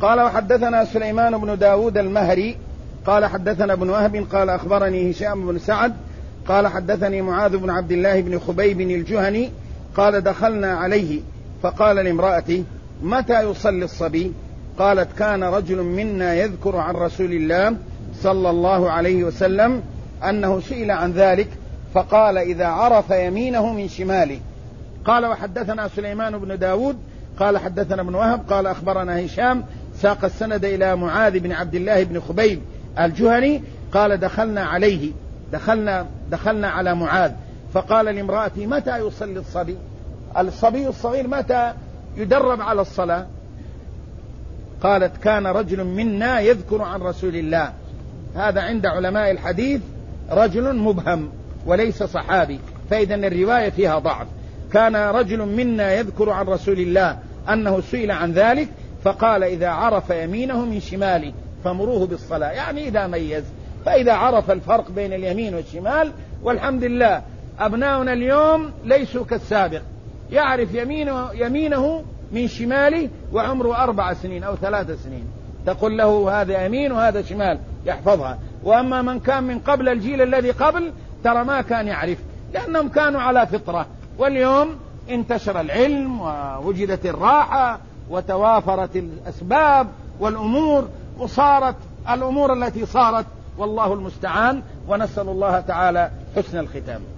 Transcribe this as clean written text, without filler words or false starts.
قال وحدثنا سليمان بن داود المهري قال حدثنا ابن وهب قال أخبرني هشام بن سعد قال حدثني معاذ بن عبد الله بن خبيب الجهني قال دخلنا عليه فقال لامرأتي متى يصلي الصبي؟ قالت كان رجل منا يذكر عن رسول الله صلى الله عليه وسلم أنه سئل عن ذلك فقال إذا عرف يمينه من شماله. قال وحدثنا سليمان بن داود قال حدثنا ابن وهب قال أخبرنا هشام ساق السند إلى معاذ بن عبد الله بن خبيب الجهني قال دخلنا على معاذ فقال لامرأتي متى يصلي الصبي؟ الصبي الصغير متى يدرب على الصلاة؟ قالت كان رجل منا يذكر عن رسول الله. هذا عند علماء الحديث رجل مبهم وليس صحابي، فإذا الرواية فيها ضعف. كان رجل منا يذكر عن رسول الله أنه سئل عن ذلك فقال إذا عرف يمينه من شماله فمروه بالصلاة، يعني إذا ميز. فإذا عرف الفرق بين اليمين والشمال، والحمد لله أبناؤنا اليوم ليسوا كالسابق، يعرف يمينه من شماله وعمره 4 سنين أو 3 سنين، تقول له هذا يمين وهذا شمال يحفظها. وأما من كان من قبل الجيل الذي قبل ترى ما كان يعرف، لأنهم كانوا على فطرة. واليوم انتشر العلم ووجدت الراحة وتوافرت الأسباب والأمور، وصارت الأمور التي صارت، والله المستعان، ونسأل الله تعالى حسن الختام.